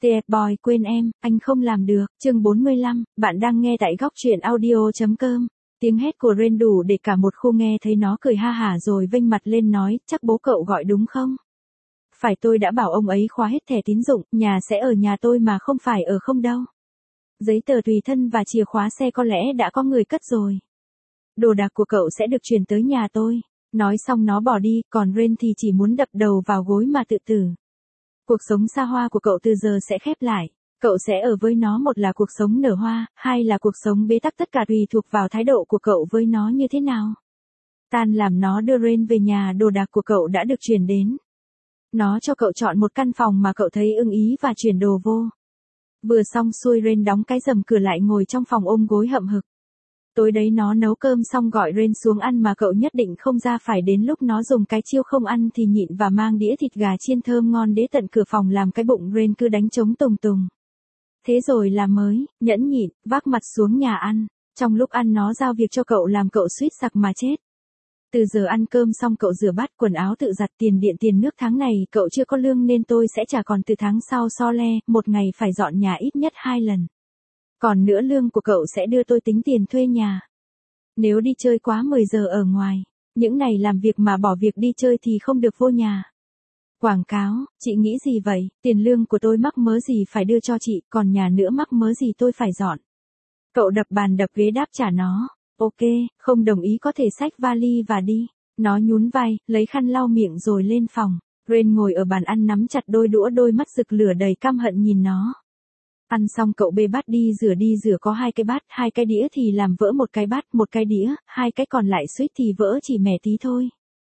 TF Boy quên em, anh không làm được. Chương 45, bạn đang nghe tại góc truyện audio.com. Tiếng hét của Ren đủ để cả một khu nghe thấy. Nó cười ha hả rồi vênh mặt lên nói, chắc bố cậu gọi đúng không? Phải, tôi đã bảo ông ấy khóa hết thẻ tín dụng, nhà sẽ ở nhà tôi mà không phải ở không đâu. Giấy tờ tùy thân và chìa khóa xe có lẽ đã có người cất rồi. Đồ đạc của cậu sẽ được chuyển tới nhà tôi. Nói xong nó bỏ đi, còn Ren thì chỉ muốn đập đầu vào gối mà tự tử. Cuộc sống xa hoa của cậu từ giờ sẽ khép lại. Cậu sẽ ở với nó, một là cuộc sống nở hoa, hai là cuộc sống bế tắc, tất cả tùy thuộc vào thái độ của cậu với nó như thế nào. Tan làm nó đưa Ren về nhà, đồ đạc của cậu đã được chuyển đến. Nó cho cậu chọn một căn phòng mà cậu thấy ưng ý và chuyển đồ vô. Vừa xong xuôi Ren đóng cái rèm cửa lại, ngồi trong phòng ôm gối hậm hực. Tối đấy nó nấu cơm xong gọi Ren xuống ăn mà cậu nhất định không ra, phải đến lúc nó dùng cái chiêu không ăn thì nhịn và mang đĩa thịt gà chiên thơm ngon đến tận cửa phòng, làm cái bụng Ren cứ đánh trống tùng tùng. Thế rồi là mới, nhẫn nhịn, vác mặt xuống nhà ăn. Trong lúc ăn nó giao việc cho cậu làm, cậu suýt sặc mà chết. Từ giờ ăn cơm xong cậu rửa bát, quần áo tự giặt, tiền điện tiền nước tháng này cậu chưa có lương nên tôi sẽ trả, còn từ tháng sau so le, một ngày phải dọn nhà ít nhất 2 lần. Còn nữa lương của cậu sẽ đưa tôi tính tiền thuê nhà. Nếu đi chơi quá 10 giờ ở ngoài, những ngày làm việc mà bỏ việc đi chơi thì không được vô nhà. Quảng cáo, chị nghĩ gì vậy? Tiền lương của tôi mắc mớ gì phải đưa cho chị, còn nhà nữa mắc mớ gì tôi phải dọn. Cậu đập bàn đập ghế đáp trả nó. Ok, không đồng ý có thể xách vali và đi. Nó nhún vai, lấy khăn lau miệng rồi lên phòng. Ren ngồi ở bàn ăn nắm chặt đôi đũa, đôi mắt rực lửa đầy căm hận nhìn nó. Ăn xong cậu bê bát đi rửa, có 2 cái bát, 2 cái đĩa thì làm vỡ một cái bát, một cái đĩa, 2 cái còn lại suýt thì vỡ chỉ mẻ tí thôi.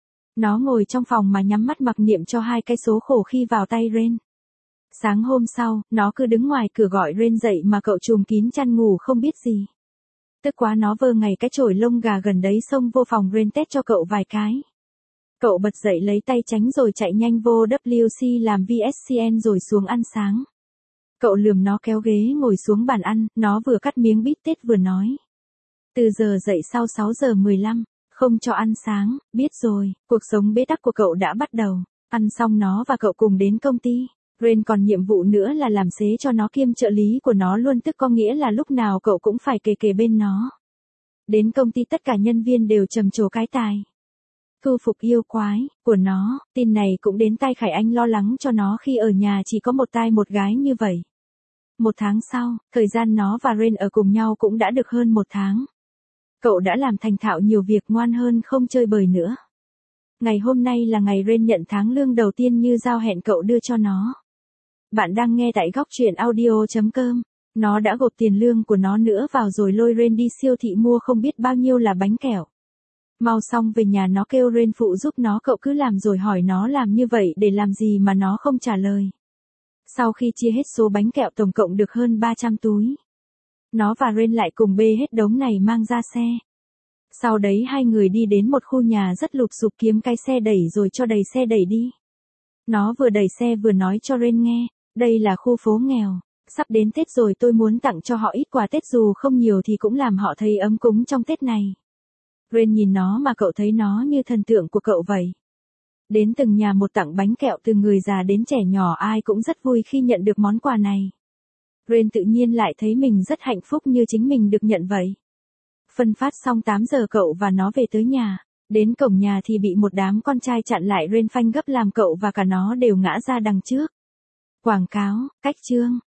Nó ngồi trong phòng mà nhắm mắt mặc niệm cho 2 cái số khổ khi vào tay Ren. Sáng hôm sau, nó cứ đứng ngoài cửa gọi Ren dậy mà cậu trùm kín chăn ngủ không biết gì. Tức quá nó vơ ngày cái chổi lông gà gần đấy xông vô phòng Ren tét cho cậu vài cái. Cậu bật dậy lấy tay tránh rồi chạy nhanh vô WC làm VSCN rồi xuống ăn sáng. Cậu lườm nó kéo ghế ngồi xuống bàn ăn, nó vừa cắt miếng bít tết vừa nói. Từ giờ dậy sau 6 giờ 15, không cho ăn sáng, biết rồi. Cuộc sống bế tắc của cậu đã bắt đầu. Ăn xong nó và cậu cùng đến công ty. Ren còn nhiệm vụ nữa là làm xế cho nó kiêm trợ lý của nó luôn, tức có nghĩa là lúc nào cậu cũng phải kề bên nó. Đến công ty tất cả nhân viên đều trầm trồ cái tài thu phục yêu quái của nó. Tin này cũng đến tai Khải Anh, lo lắng cho nó khi ở nhà chỉ có một trai một gái như vậy. 1 tháng sau, thời gian nó và Ren ở cùng nhau cũng đã được hơn 1 tháng. Cậu đã làm thành thạo nhiều việc, ngoan hơn, không chơi bời nữa. Ngày hôm nay là ngày Ren nhận tháng lương đầu tiên như giao hẹn cậu đưa cho nó. Bạn đang nghe tại góc truyện audio.com. Nó đã gộp tiền lương của nó nữa vào rồi lôi Ren đi siêu thị mua không biết bao nhiêu là bánh kẹo. Mau xong về nhà nó kêu Ren phụ giúp nó, cậu cứ làm rồi hỏi nó làm như vậy để làm gì mà nó không trả lời. Sau khi chia hết số bánh kẹo tổng cộng được hơn 300 túi. Nó và Ren lại cùng bê hết đống này mang ra xe. Sau đấy hai người đi đến một khu nhà rất lụp xụp, kiếm cái xe đẩy rồi cho đầy xe đẩy đi. Nó vừa đẩy xe vừa nói cho Ren nghe, đây là khu phố nghèo, sắp đến Tết rồi, tôi muốn tặng cho họ ít quà Tết, dù không nhiều thì cũng làm họ thấy ấm cúng trong Tết này. Ren nhìn nó mà cậu thấy nó như thần tượng của cậu vậy. Đến từng nhà một tặng bánh kẹo, từ người già đến trẻ nhỏ ai cũng rất vui khi nhận được món quà này. Ren tự nhiên lại thấy mình rất hạnh phúc như chính mình được nhận vậy. Phân phát xong 8 giờ cậu và nó về tới nhà. Đến cổng nhà thì bị một đám con trai chặn lại. Ren phanh gấp làm cậu và cả nó đều ngã ra đằng trước. Quảng cáo, cách chương.